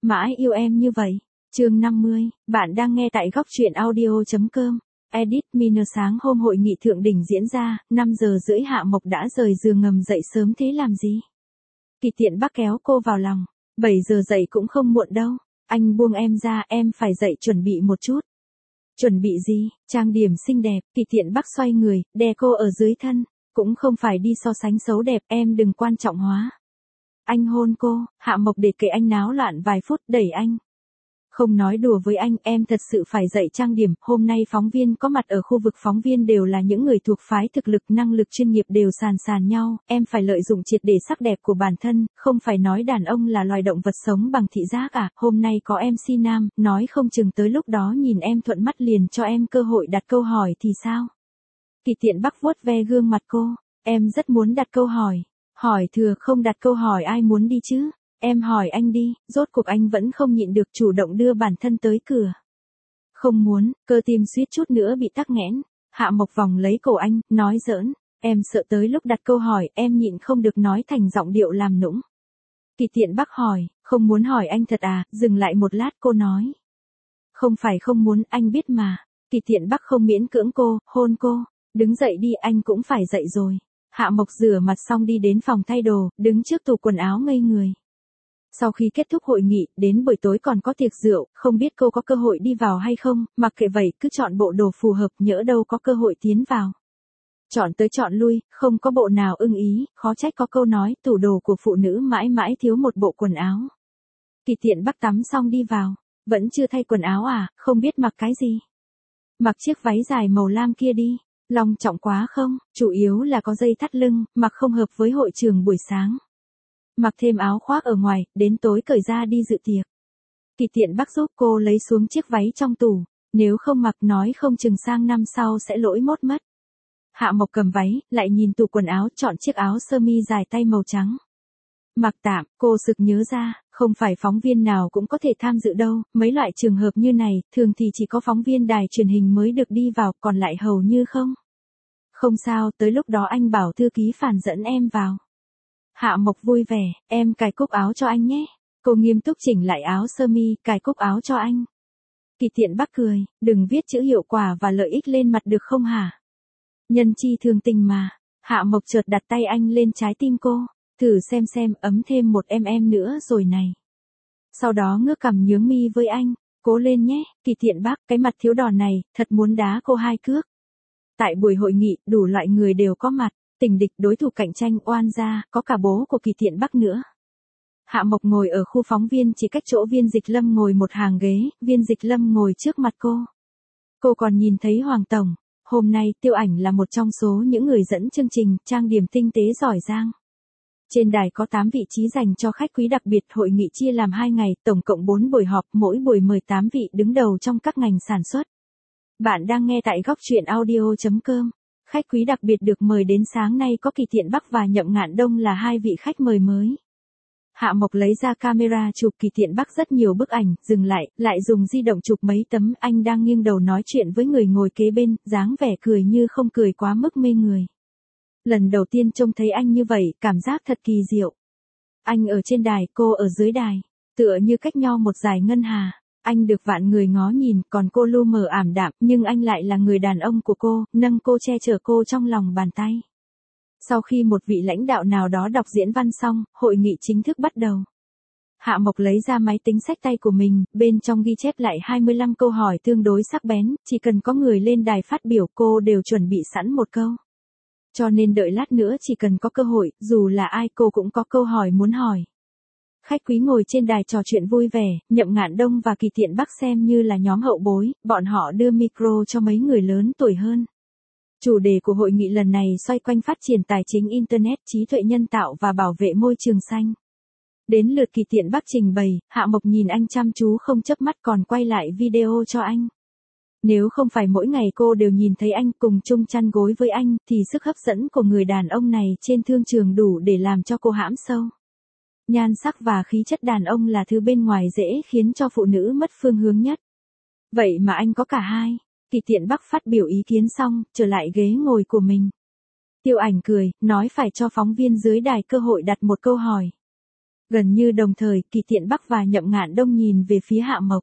Mãi yêu em như vậy. Chương 50, bạn đang nghe tại góc truyện audio.com. Edit Miner. Sáng hôm hội nghị thượng đỉnh diễn ra, 5 giờ rưỡi Hạ Mộc đã rời giường ngầm dậy sớm thế làm gì? Kỳ Tiện Bắc kéo cô vào lòng. 7 giờ dậy cũng không muộn đâu. Anh buông em ra, em phải dậy chuẩn bị một chút. Chuẩn bị gì? Trang điểm xinh đẹp. Kỳ Tiện Bắc xoay người, đè cô ở dưới thân. Cũng không phải đi so sánh xấu đẹp, em đừng quan trọng hóa. Anh hôn cô. Hạ Mộc để kệ anh náo loạn vài phút, đẩy anh. Không nói đùa với anh, em thật sự phải dậy trang điểm. Hôm nay phóng viên có mặt ở khu vực, phóng viên đều là những người thuộc phái thực lực, năng lực chuyên nghiệp đều sàn nhau. Em phải lợi dụng triệt để sắc đẹp của bản thân, không phải nói đàn ông là loài động vật sống bằng thị giác à. Hôm nay có MC nam, nói không chừng tới lúc đó nhìn em thuận mắt liền cho em cơ hội đặt câu hỏi thì sao? Kỳ Tiện Bắc vuốt ve gương mặt cô. Em rất muốn đặt câu hỏi. Hỏi thừa, không đặt câu hỏi ai muốn đi chứ? Em hỏi anh đi. Rốt cuộc anh vẫn không nhịn được chủ động đưa bản thân tới cửa. Không muốn. Cơ tim suýt chút nữa bị tắc nghẽn. Hạ Mộc vòng lấy cổ anh, nói giỡn. Em sợ tới lúc đặt câu hỏi, em nhịn không được nói thành giọng điệu làm nũng. Kỳ Tiện Bắc hỏi, không muốn hỏi anh thật à? Dừng lại một lát cô nói. Không phải không muốn, anh biết mà. Kỳ Tiện Bắc không miễn cưỡng cô, hôn cô. Đứng dậy đi, anh cũng phải dậy rồi. Hạ Mộc rửa mặt xong đi đến phòng thay đồ, đứng trước tủ quần áo ngây người. Sau khi kết thúc hội nghị, đến buổi tối còn có tiệc rượu, không biết cô có cơ hội đi vào hay không, mặc kệ vậy cứ chọn bộ đồ phù hợp, nhỡ đâu có cơ hội tiến vào. Chọn tới chọn lui, không có bộ nào ưng ý, khó trách có câu nói, tủ đồ của phụ nữ mãi mãi thiếu một bộ quần áo. Kỳ Tiện Bắc tắm xong đi vào, vẫn chưa thay quần áo à, không biết mặc cái gì. Mặc chiếc váy dài màu lam kia đi. Long trọng quá không, chủ yếu là có dây thắt lưng, mặc không hợp với hội trường buổi sáng. Mặc thêm áo khoác ở ngoài, đến tối cởi ra đi dự tiệc. Kỳ Tiện Bắc giúp cô lấy xuống chiếc váy trong tủ, nếu không mặc nói không chừng sang năm sau sẽ lỗi mốt mất. Hạ Mộc cầm váy, lại nhìn tủ quần áo, chọn chiếc áo sơ mi dài tay màu trắng. Mặc tạm, cô sực nhớ ra, không phải phóng viên nào cũng có thể tham dự đâu, mấy loại trường hợp như này, thường thì chỉ có phóng viên đài truyền hình mới được đi vào, còn lại hầu như không. Không sao, tới lúc đó anh bảo thư ký Phản dẫn em vào. Hạ Mộc vui vẻ, em cài cúc áo cho anh nhé. Cô nghiêm túc chỉnh lại áo sơ mi, cài cúc áo cho anh. Kỳ Tiện Bắc cười, đừng viết chữ hiệu quả và lợi ích lên mặt được không hả? Nhân chi thường tình mà. Hạ Mộc chợt đặt tay anh lên trái tim cô. Thử xem, ấm thêm 1 mm nữa rồi này. Sau đó ngước cằm nhướng mi với anh. Cố lên nhé, Kỳ Tiện Bắc, cái mặt thiếu đòn này, thật muốn đá cô 2 cước. Tại buổi hội nghị, đủ loại người đều có mặt. Tình địch, đối thủ cạnh tranh, oan gia, có cả bố của Kỳ Tiện Bắc nữa. Hạ Mộc ngồi ở khu phóng viên, chỉ cách chỗ Viên Dịch Lâm ngồi một hàng ghế, Viên Dịch Lâm ngồi trước mặt cô. Cô còn nhìn thấy Hoàng Tổng. Hôm nay, Tiêu Ảnh là một trong số những người dẫn chương trình, trang điểm tinh tế giỏi giang. Trên đài có 8 vị trí dành cho khách quý đặc biệt, hội nghị chia làm 2 ngày, tổng cộng 4 buổi họp, mỗi buổi mời 8 vị đứng đầu trong các ngành sản xuất. Bạn đang nghe tại góc truyện audio.com. Khách quý đặc biệt được mời đến sáng nay có Kỳ Tiện Bắc và Nhậm Ngạn Đông là 2 vị khách mời mới. Hạ Mộc lấy ra camera chụp Kỳ Tiện Bắc rất nhiều bức ảnh, dừng lại dùng di động chụp mấy tấm, anh đang nghiêng đầu nói chuyện với người ngồi kế bên, dáng vẻ cười như không cười quá mức mê người. Lần đầu tiên trông thấy anh như vậy, cảm giác thật kỳ diệu. Anh ở trên đài, cô ở dưới đài, tựa như cách nhau một dải ngân hà. Anh được vạn người ngó nhìn, còn cô lu mờ ảm đạm, nhưng anh lại là người đàn ông của cô, nâng cô che chở cô trong lòng bàn tay. Sau khi một vị lãnh đạo nào đó đọc diễn văn xong, hội nghị chính thức bắt đầu. Hạ Mộc lấy ra máy tính xách tay của mình, bên trong ghi chép lại 25 câu hỏi tương đối sắc bén, chỉ cần có người lên đài phát biểu cô đều chuẩn bị sẵn một câu. Cho nên đợi lát nữa chỉ cần có cơ hội, dù là ai cô cũng có câu hỏi muốn hỏi. Khách quý ngồi trên đài trò chuyện vui vẻ, Nhậm Ngạn Đông và Kỳ Tiện Bắc xem như là nhóm hậu bối, bọn họ đưa micro cho mấy người lớn tuổi hơn. Chủ đề của hội nghị lần này xoay quanh phát triển tài chính Internet, trí tuệ nhân tạo và bảo vệ môi trường xanh. Đến lượt Kỳ Tiện Bắc trình bày, Hạ Mộc nhìn anh chăm chú không chớp mắt còn quay lại video cho anh. Nếu không phải mỗi ngày cô đều nhìn thấy anh cùng chung chăn gối với anh, thì sức hấp dẫn của người đàn ông này trên thương trường đủ để làm cho cô hãm sâu. Nhan sắc và khí chất đàn ông là thứ bên ngoài dễ khiến cho phụ nữ mất phương hướng nhất. Vậy mà anh có cả hai. Kỳ Tiện Bắc phát biểu ý kiến xong, trở lại ghế ngồi của mình. Tiêu Ảnh cười, nói phải cho phóng viên dưới đài cơ hội đặt một câu hỏi. Gần như đồng thời, Kỳ Tiện Bắc và Nhậm Ngạn Đông nhìn về phía Hạ Mộc.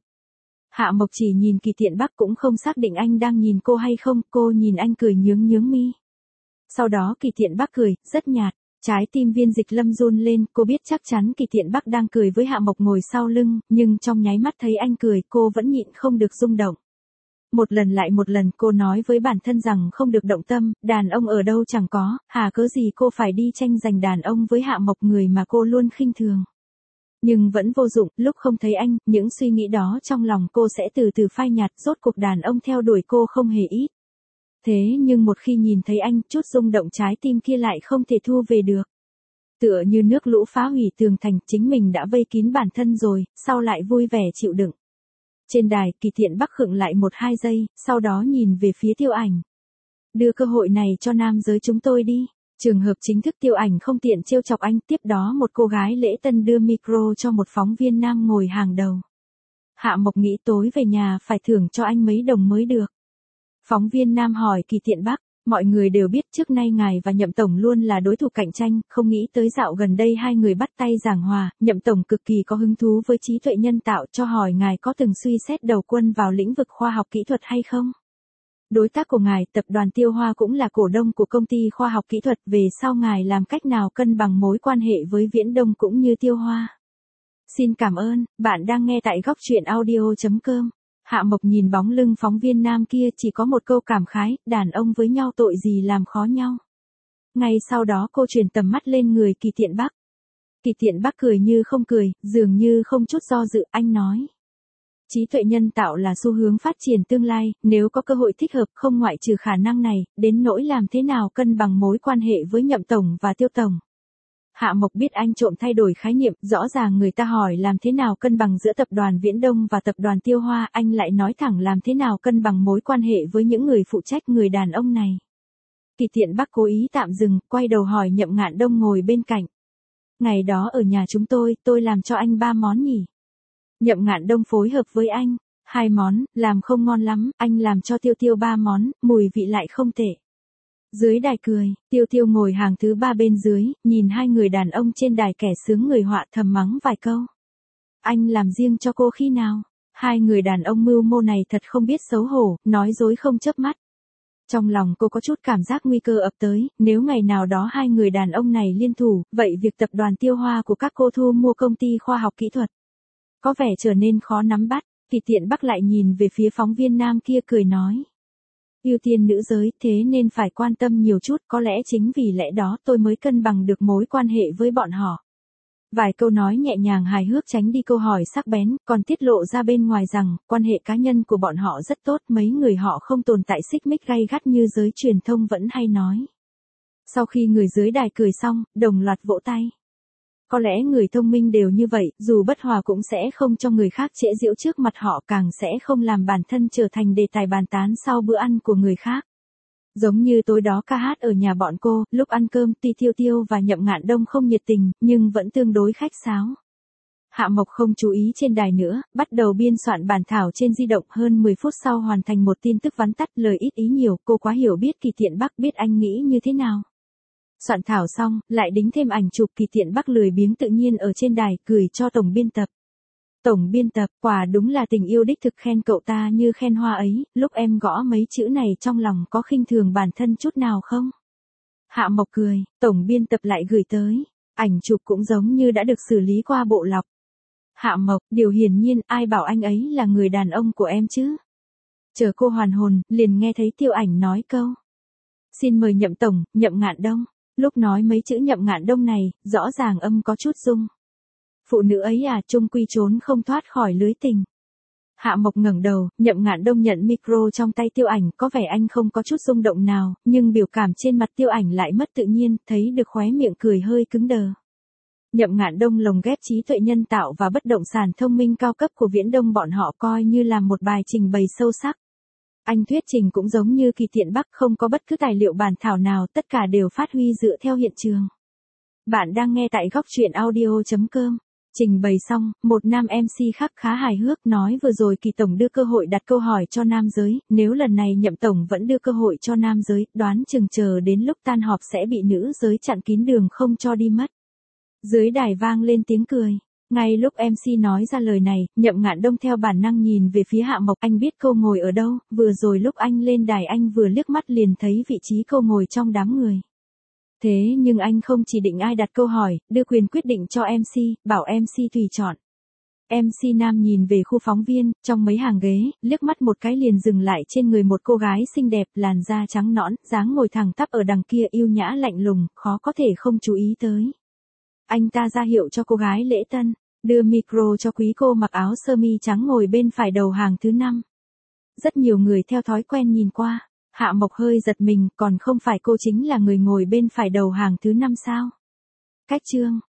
Hạ Mộc chỉ nhìn Kỳ Tiện Bắc cũng không xác định anh đang nhìn cô hay không, cô nhìn anh cười nhướng nhướng mi. Sau đó Kỳ Tiện Bắc cười, rất nhạt, trái tim Viên Dịch Lâm run lên, cô biết chắc chắn Kỳ Tiện Bắc đang cười với Hạ Mộc ngồi sau lưng, nhưng trong nháy mắt thấy anh cười, cô vẫn nhịn không được rung động. Một lần lại một lần cô nói với bản thân rằng không được động tâm, đàn ông ở đâu chẳng có, hà cớ gì cô phải đi tranh giành đàn ông với Hạ Mộc, người mà cô luôn khinh thường. Nhưng vẫn vô dụng, lúc không thấy anh, những suy nghĩ đó trong lòng cô sẽ từ từ phai nhạt, rốt cuộc đàn ông theo đuổi cô không hề ít. Thế nhưng một khi nhìn thấy anh, chút rung động trái tim kia lại không thể thu về được. Tựa như nước lũ phá hủy tường thành, chính mình đã vây kín bản thân rồi, sau lại vui vẻ chịu đựng. Trên đài, Kỳ Tiện Bắc khựng lại 1-2 giây, sau đó nhìn về phía Tiêu Ảnh. Đưa cơ hội này cho nam giới chúng tôi đi. Trường hợp chính thức Tiêu Ảnh không tiện trêu chọc anh, tiếp đó một cô gái lễ tân đưa micro cho một phóng viên nam ngồi hàng đầu. Hạ Mộc nghĩ tối về nhà phải thưởng cho anh mấy đồng mới được. Phóng viên nam hỏi Kỳ Tiện Bắc, mọi người đều biết trước nay ngài và Nhậm Tổng luôn là đối thủ cạnh tranh, không nghĩ tới dạo gần đây hai người bắt tay giảng hòa, Nhậm Tổng cực kỳ có hứng thú với trí tuệ nhân tạo, cho hỏi ngài có từng suy xét đầu quân vào lĩnh vực khoa học kỹ thuật hay không? Đối tác của ngài, tập đoàn Tiêu Hoa cũng là cổ đông của công ty khoa học kỹ thuật, về sau ngài làm cách nào cân bằng mối quan hệ với Viễn Đông cũng như Tiêu Hoa? Xin cảm ơn, bạn đang nghe tại góc truyện audio.com. Hạ Mộc nhìn bóng lưng phóng viên nam kia, chỉ có một câu cảm khái, đàn ông với nhau tội gì làm khó nhau. Ngay sau đó cô chuyển tầm mắt lên người Kỳ Tiện Bắc. Kỳ Tiện Bắc cười như không cười, dường như không chút do dự, anh nói. Trí tuệ nhân tạo là xu hướng phát triển tương lai, nếu có cơ hội thích hợp không ngoại trừ khả năng này, đến nỗi làm thế nào cân bằng mối quan hệ với Nhậm Tổng và Tiêu Tổng. Hạ Mộc biết anh trộm thay đổi khái niệm, rõ ràng người ta hỏi làm thế nào cân bằng giữa tập đoàn Viễn Đông và tập đoàn Tiêu Hoa, anh lại nói thẳng làm thế nào cân bằng mối quan hệ với những người phụ trách người đàn ông này. Kỳ Tiện Bắc cố ý tạm dừng, quay đầu hỏi Nhậm Ngạn Đông ngồi bên cạnh. Ngày đó ở nhà chúng tôi làm cho anh 3 món nhỉ. Nhậm Ngạn Đông phối hợp với anh, 2 món, làm không ngon lắm, anh làm cho Tiêu Tiêu 3 món, mùi vị lại không tệ. Dưới đài cười, Tiêu Tiêu ngồi hàng thứ 3 bên dưới, nhìn hai người đàn ông trên đài kẻ sướng người họa thầm mắng vài câu. Anh làm riêng cho cô khi nào? Hai người đàn ông mưu mô này thật không biết xấu hổ, nói dối không chớp mắt. Trong lòng cô có chút cảm giác nguy cơ ập tới, nếu ngày nào đó hai người đàn ông này liên thủ, vậy việc tập đoàn Tiêu Hoa của các cô thu mua công ty khoa học kỹ thuật có vẻ trở nên khó nắm bắt. Kỳ Tiện Bắc lại nhìn về phía phóng viên nam kia cười nói. Ưu tiên nữ giới, thế nên phải quan tâm nhiều chút, có lẽ chính vì lẽ đó tôi mới cân bằng được mối quan hệ với bọn họ. Vài câu nói nhẹ nhàng hài hước tránh đi câu hỏi sắc bén, còn tiết lộ ra bên ngoài rằng, quan hệ cá nhân của bọn họ rất tốt, mấy người họ không tồn tại xích mích gay gắt như giới truyền thông vẫn hay nói. Sau khi người dưới đài cười xong, đồng loạt vỗ tay. Có lẽ người thông minh đều như vậy, dù bất hòa cũng sẽ không cho người khác chễ giễu trước mặt họ, càng sẽ không làm bản thân trở thành đề tài bàn tán sau bữa ăn của người khác. Giống như tối đó ca hát ở nhà bọn cô, lúc ăn cơm tuy Tiêu Tiêu và Nhậm Ngạn Đông không nhiệt tình, nhưng vẫn tương đối khách sáo. Hạ Mộc không chú ý trên đài nữa, bắt đầu biên soạn bản thảo trên di động, hơn 10 phút sau hoàn thành một tin tức vắn tắt, lời ít ý nhiều, cô quá hiểu biết Kỳ Tiện Bắc, biết anh nghĩ như thế nào. Soạn thảo xong, lại đính thêm ảnh chụp, Kỳ Tiện Bắc lười biếng tự nhiên ở trên đài, cười cho tổng biên tập. Tổng biên tập, quả đúng là tình yêu đích thực, khen cậu ta như khen hoa ấy, lúc em gõ mấy chữ này trong lòng có khinh thường bản thân chút nào không? Hạ Mộc cười, tổng biên tập lại gửi tới. Ảnh chụp cũng giống như đã được xử lý qua bộ lọc. Hạ Mộc, điều hiển nhiên, ai bảo anh ấy là người đàn ông của em chứ? Chờ cô hoàn hồn, liền nghe thấy Tiêu Ảnh nói câu. Xin mời Nhậm Tổng, Nhậm Ngạn Đông. Lúc nói mấy chữ Nhậm Ngạn Đông này, rõ ràng âm có chút rung. Phụ nữ ấy à, chung quy trốn không thoát khỏi lưới tình. Hạ Mộc ngẩng đầu, Nhậm Ngạn Đông nhận micro trong tay Tiêu Ảnh, có vẻ anh không có chút rung động nào, nhưng biểu cảm trên mặt Tiêu Ảnh lại mất tự nhiên, thấy được khóe miệng cười hơi cứng đờ. Nhậm Ngạn Đông lồng ghép trí tuệ nhân tạo và bất động sản thông minh cao cấp của Viễn Đông bọn họ coi như là một bài trình bày sâu sắc. Anh thuyết trình cũng giống như Kỳ Tiện Bắc, không có bất cứ tài liệu bản thảo nào, tất cả đều phát huy dựa theo hiện trường. Bạn đang nghe tại góc truyện audio.com. Trình bày xong, một nam MC khác khá hài hước nói vừa rồi Kỳ Tổng đưa cơ hội đặt câu hỏi cho nam giới, nếu lần này Nhậm Tổng vẫn đưa cơ hội cho nam giới, đoán chừng chờ đến lúc tan họp sẽ bị nữ giới chặn kín đường không cho đi mất. Dưới đài vang lên tiếng cười. Ngay lúc MC nói ra lời này, Nhậm Ngạn Đông theo bản năng nhìn về phía Hạ Mộc, anh biết cô ngồi ở đâu, vừa rồi lúc anh lên đài anh vừa liếc mắt liền thấy vị trí cô ngồi trong đám người. Thế nhưng anh không chỉ định ai đặt câu hỏi, đưa quyền quyết định cho MC, bảo MC tùy chọn. MC Nam nhìn về khu phóng viên, trong mấy hàng ghế, liếc mắt một cái liền dừng lại trên người một cô gái xinh đẹp, làn da trắng nõn, dáng ngồi thẳng tắp ở đằng kia yêu nhã lạnh lùng, khó có thể không chú ý tới. Anh ta ra hiệu cho cô gái lễ tân, đưa micro cho quý cô mặc áo sơ mi trắng ngồi bên phải đầu hàng thứ 5. Rất nhiều người theo thói quen nhìn qua, Hạ Mộc hơi giật mình, còn không phải cô chính là người ngồi bên phải đầu hàng thứ 5 sao? Cách chương